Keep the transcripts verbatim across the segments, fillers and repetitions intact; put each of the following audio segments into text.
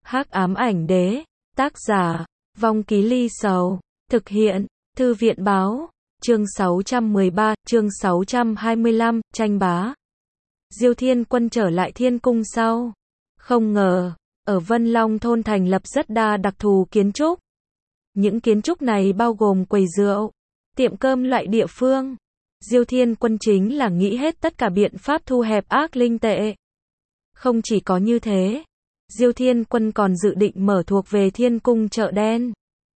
Hắc ám ảnh đế, tác giả, Vong Ký Ly Sầu, thực hiện, Thư viện báo, chương sáu trăm mười ba, chương sáu trăm hai mươi lăm, tranh bá. Diêu Thiên Quân trở lại Thiên Cung sau. Không ngờ, ở Vân Long thôn thành lập rất đa đặc thù kiến trúc. Những kiến trúc này bao gồm quầy rượu, tiệm cơm loại địa phương. Diêu Thiên Quân chính là nghĩ hết tất cả biện pháp thu hẹp ác linh tệ. Không chỉ có như thế, Diêu Thiên Quân còn dự định mở thuộc về Thiên Cung chợ đen.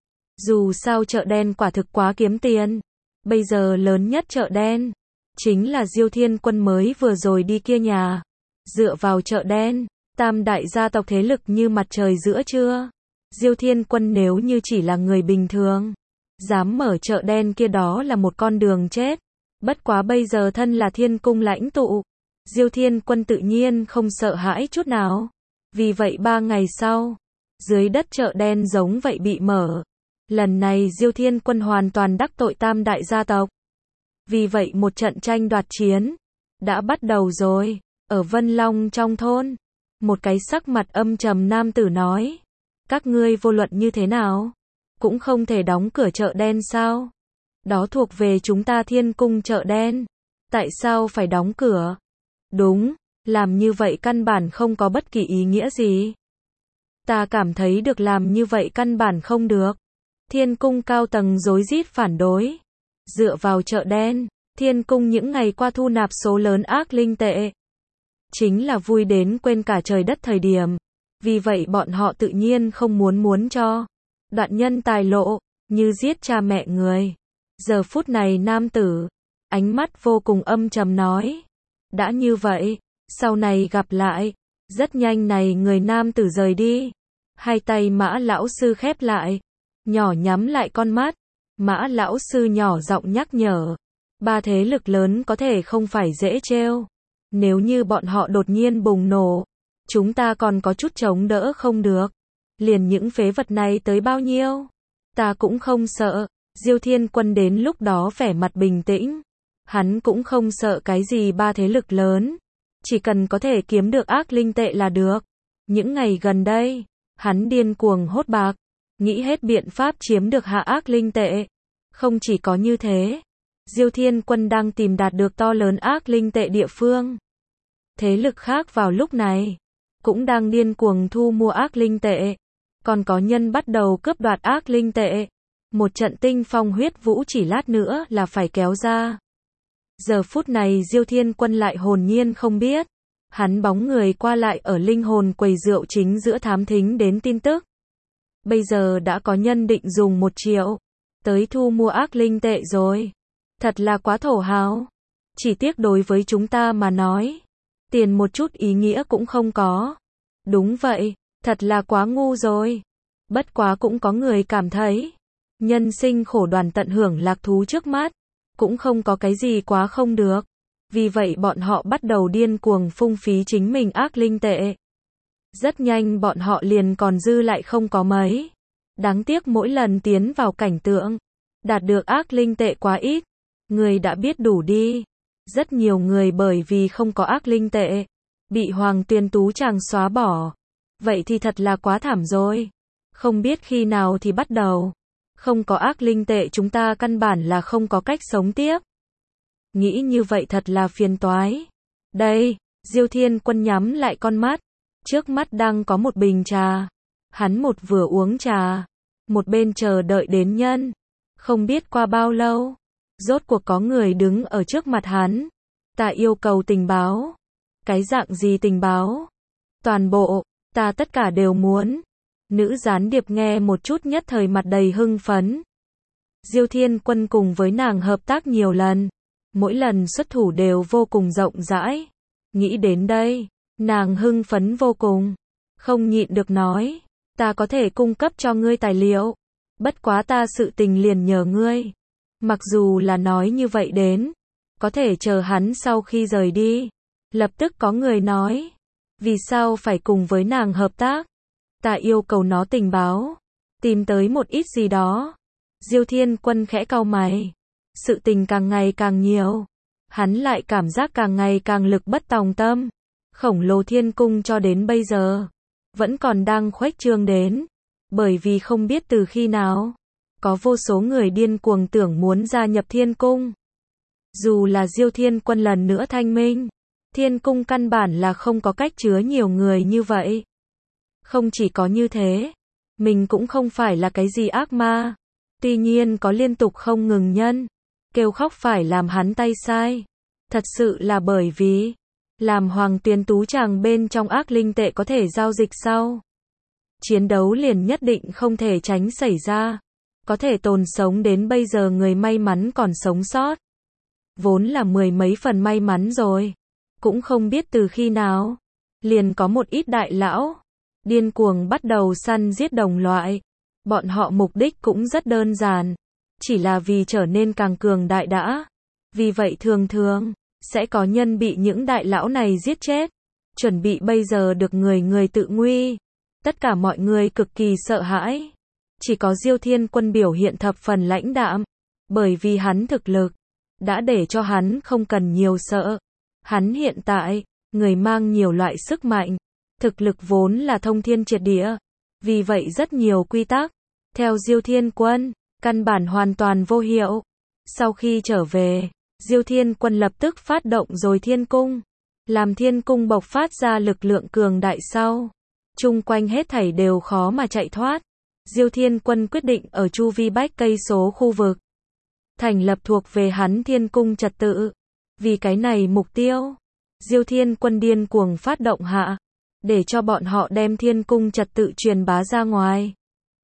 Dù sao chợ đen quả thực quá kiếm tiền. Bây giờ lớn nhất chợ đen chính là Diêu Thiên Quân mới vừa rồi đi kia nhà. Dựa vào chợ đen, tam đại gia tộc thế lực như mặt trời giữa trưa. Diêu Thiên Quân nếu như chỉ là người bình thường, dám mở chợ đen kia đó là một con đường chết. Bất quá bây giờ thân là Thiên Cung lãnh tụ, Diêu Thiên Quân tự nhiên không sợ hãi chút nào. Vì vậy ba ngày sau, dưới đất chợ đen giống vậy bị mở. Lần này Diêu Thiên Quân hoàn toàn đắc tội tam đại gia tộc. Vì vậy một trận tranh đoạt chiến đã bắt đầu rồi. Ở Vân Long trong thôn, một cái sắc mặt âm trầm nam tử nói: các ngươi vô luận như thế nào cũng không thể đóng cửa chợ đen sao? Đó thuộc về chúng ta Thiên Cung chợ đen, tại sao phải đóng cửa? Đúng, làm như vậy căn bản không có bất kỳ ý nghĩa gì. Ta cảm thấy được làm như vậy căn bản không được. Thiên Cung cao tầng rối rít phản đối. Dựa vào chợ đen, Thiên Cung những ngày qua thu nạp số lớn ác linh tệ. Chính là vui đến quên cả trời đất thời điểm. Vì vậy bọn họ tự nhiên không muốn muốn cho đoạn nhân tài lộ, như giết cha mẹ người. Giờ phút này nam tử, ánh mắt vô cùng âm trầm nói: đã như vậy, sau này gặp lại. Rất nhanh này người nam tử rời đi. Hai tay Mã lão sư khép lại, nhỏ nhắm lại con mắt. Mã lão sư nhỏ giọng nhắc nhở: ba thế lực lớn có thể không phải dễ trêu. Nếu như bọn họ đột nhiên bùng nổ, chúng ta còn có chút chống đỡ không được. Liền những phế vật này tới bao nhiêu, ta cũng không sợ. Diêu Thiên Quân đến lúc đó vẻ mặt bình tĩnh. Hắn cũng không sợ cái gì ba thế lực lớn. Chỉ cần có thể kiếm được ác linh tệ là được. Những ngày gần đây, hắn điên cuồng hốt bạc, nghĩ hết biện pháp chiếm được hạ ác linh tệ. Không chỉ có như thế, Diêu Thiên Quân đang tìm đạt được to lớn ác linh tệ địa phương. Thế lực khác vào lúc này cũng đang điên cuồng thu mua ác linh tệ. Còn có nhân bắt đầu cướp đoạt ác linh tệ. Một trận tinh phong huyết vũ chỉ lát nữa là phải kéo ra. Giờ phút này Diêu Thiên Quân lại hồn nhiên không biết. Hắn bóng người qua lại ở linh hồn quầy rượu chính giữa thám thính đến tin tức. Bây giờ đã có nhân định dùng một triệu tới thu mua ác linh tệ rồi. Thật là quá thổ hào. Chỉ tiếc đối với chúng ta mà nói, tiền một chút ý nghĩa cũng không có. Đúng vậy, thật là quá ngu rồi. Bất quá cũng có người cảm thấy, nhân sinh khổ đoàn tận hưởng lạc thú trước mắt, cũng không có cái gì quá không được. Vì vậy bọn họ bắt đầu điên cuồng phung phí chính mình ác linh tệ. Rất nhanh bọn họ liền còn dư lại không có mấy. Đáng tiếc mỗi lần tiến vào cảnh tượng, đạt được ác linh tệ quá ít. Người đã biết đủ đi. Rất nhiều người bởi vì không có ác linh tệ, bị Hoàng Tuyền Tú chàng xóa bỏ. Vậy thì thật là quá thảm rồi. Không biết khi nào thì bắt đầu. Không có ác linh tệ chúng ta căn bản là không có cách sống tiếp. Nghĩ như vậy thật là phiền toái. Đây, Diêu Thiên Quân nhắm lại con mắt. Trước mắt đang có một bình trà. Hắn một vừa uống trà, một bên chờ đợi đến nhân. Không biết qua bao lâu, rốt cuộc có người đứng ở trước mặt hắn. Ta yêu cầu tình báo. Cái dạng gì tình báo? Toàn bộ, ta tất cả đều muốn. Nữ gián điệp nghe một chút nhất thời mặt đầy hưng phấn. Diêu Thiên Quân cùng với nàng hợp tác nhiều lần. Mỗi lần xuất thủ đều vô cùng rộng rãi. Nghĩ đến đây, nàng hưng phấn vô cùng. Không nhịn được nói, ta có thể cung cấp cho ngươi tài liệu. Bất quá ta sự tình liền nhờ ngươi. Mặc dù là nói như vậy đến, có thể chờ hắn sau khi rời đi. Lập tức có người nói, vì sao phải cùng với nàng hợp tác? Ta yêu cầu nó tình báo, tìm tới một ít gì đó. Diêu Thiên Quân khẽ cau mày. Sự tình càng ngày càng nhiều. Hắn lại cảm giác càng ngày càng lực bất tòng tâm. Khổng lồ Thiên Cung cho đến bây giờ vẫn còn đang khuếch trương đến. Bởi vì không biết từ khi nào, có vô số người điên cuồng tưởng muốn gia nhập thiên cung. Dù là Diêu Thiên Quân lần nữa thanh minh, thiên cung căn bản là không có cách chứa nhiều người như vậy. Không chỉ có như thế, mình cũng không phải là cái gì ác ma. Tuy nhiên có liên tục không ngừng nhân kêu khóc phải làm hắn tay sai. Thật sự là bởi vì làm Hoàng Tuyến Tú chàng bên trong ác linh tệ có thể giao dịch sau chiến đấu liền nhất định không thể tránh xảy ra. Có thể tồn sống đến bây giờ người may mắn còn sống sót, vốn là mười mấy phần may mắn rồi. Cũng không biết từ khi nào, liền có một ít đại lão điên cuồng bắt đầu săn giết đồng loại. Bọn họ mục đích cũng rất đơn giản, chỉ là vì trở nên càng cường đại đã. Vì vậy thường thường sẽ có nhân bị những đại lão này giết chết, chuẩn bị bây giờ được người người tự nguy. Tất cả mọi người cực kỳ sợ hãi. Chỉ có Diêu Thiên Quân biểu hiện thập phần lãnh đạm, bởi vì hắn thực lực đã để cho hắn không cần nhiều sợ. Hắn hiện tại, người mang nhiều loại sức mạnh, thực lực vốn là thông thiên triệt địa. Vì vậy rất nhiều quy tắc, theo Diêu Thiên Quân, căn bản hoàn toàn vô hiệu. Sau khi trở về, Diêu Thiên Quân lập tức phát động rồi thiên cung. Làm thiên cung bộc phát ra lực lượng cường đại sau, chung quanh hết thảy đều khó mà chạy thoát. Diêu Thiên Quân quyết định ở chu vi bách cây số khu vực thành lập thuộc về hắn thiên cung trật tự. Vì cái này mục tiêu, Diêu Thiên Quân điên cuồng phát động hạ, để cho bọn họ đem thiên cung trật tự truyền bá ra ngoài.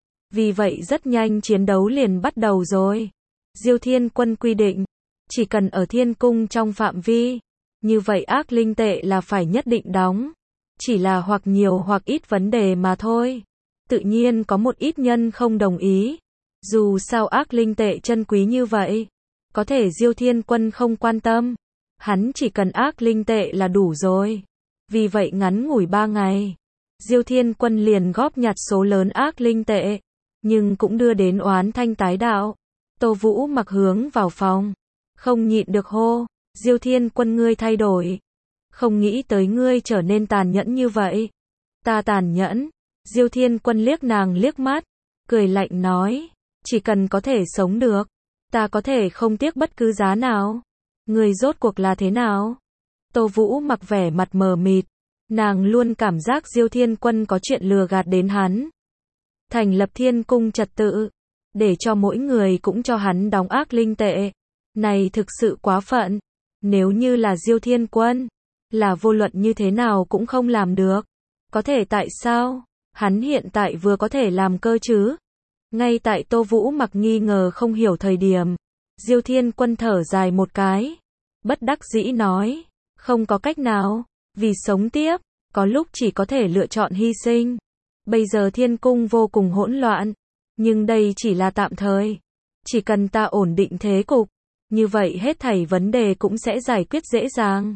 Vì vậy rất nhanh chiến đấu liền bắt đầu rồi. Diêu Thiên Quân quy định, chỉ cần ở thiên cung trong phạm vi, như vậy ác linh tệ là phải nhất định đóng. Chỉ là hoặc nhiều hoặc ít vấn đề mà thôi. Tự nhiên có một ít nhân không đồng ý. Dù sao ác linh tệ chân quý như vậy, có thể Diêu Thiên Quân không quan tâm. Hắn chỉ cần ác linh tệ là đủ rồi. Vì vậy ngắn ngủi ba ngày, Diêu Thiên Quân liền góp nhặt số lớn ác linh tệ, nhưng cũng đưa đến oán thanh tái đạo. Tô Vũ Mặc hướng vào phòng, không nhịn được hô, Diêu Thiên Quân ngươi thay đổi. Không nghĩ tới ngươi trở nên tàn nhẫn như vậy. Ta tàn nhẫn? Diêu Thiên Quân liếc nàng liếc mắt, cười lạnh nói, chỉ cần có thể sống được, ta có thể không tiếc bất cứ giá nào. Ngươi rốt cuộc là thế nào? Tô Vũ Mặc vẻ mặt mờ mịt, nàng luôn cảm giác Diêu Thiên Quân có chuyện lừa gạt đến hắn. Thành lập thiên cung trật tự, để cho mỗi người cũng cho hắn đóng ác linh tệ. Này thực sự quá phận. Nếu như là Diêu Thiên Quân, là vô luận như thế nào cũng không làm được. Có thể tại sao? Hắn hiện tại vừa có thể làm cơ chứ? Ngay tại Tô Vũ Mặc nghi ngờ không hiểu thời điểm, Diêu Thiên Quân thở dài một cái, bất đắc dĩ nói, không có cách nào, vì sống tiếp, có lúc chỉ có thể lựa chọn hy sinh. Bây giờ thiên cung vô cùng hỗn loạn, nhưng đây chỉ là tạm thời. Chỉ cần ta ổn định thế cục, như vậy hết thảy vấn đề cũng sẽ giải quyết dễ dàng.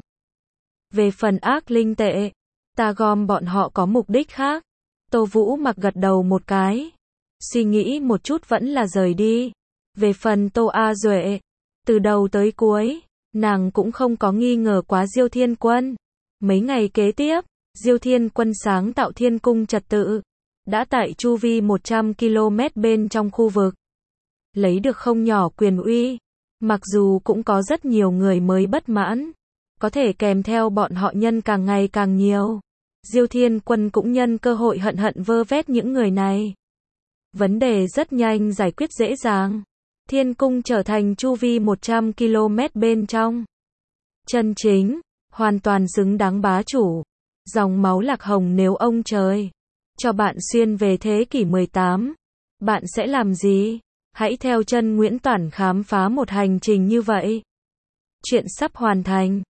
Về phần ác linh tệ, ta gom bọn họ có mục đích khác. Tô Vũ Mặc gật đầu một cái, suy nghĩ một chút vẫn là rời đi. Về phần Tô A Duệ, từ đầu tới cuối, nàng cũng không có nghi ngờ quá Diêu Thiên Quân. Mấy ngày kế tiếp, Diêu Thiên Quân sáng tạo thiên cung trật tự, đã tại chu vi một trăm ki lô mét bên trong khu vực, lấy được không nhỏ quyền uy. Mặc dù cũng có rất nhiều người mới bất mãn, có thể kèm theo bọn họ nhân càng ngày càng nhiều. Diêu Thiên Quân cũng nhân cơ hội hận hận vơ vét những người này. Vấn đề rất nhanh giải quyết dễ dàng. Thiên cung trở thành chu vi một trăm ki lô mét bên trong. Chân chính, hoàn toàn xứng đáng bá chủ. Dòng máu Lạc Hồng nếu ông trời cho bạn xuyên về thế kỷ mười tám, bạn sẽ làm gì? Hãy theo chân Nguyễn Toản khám phá một hành trình như vậy. Chuyện sắp hoàn thành.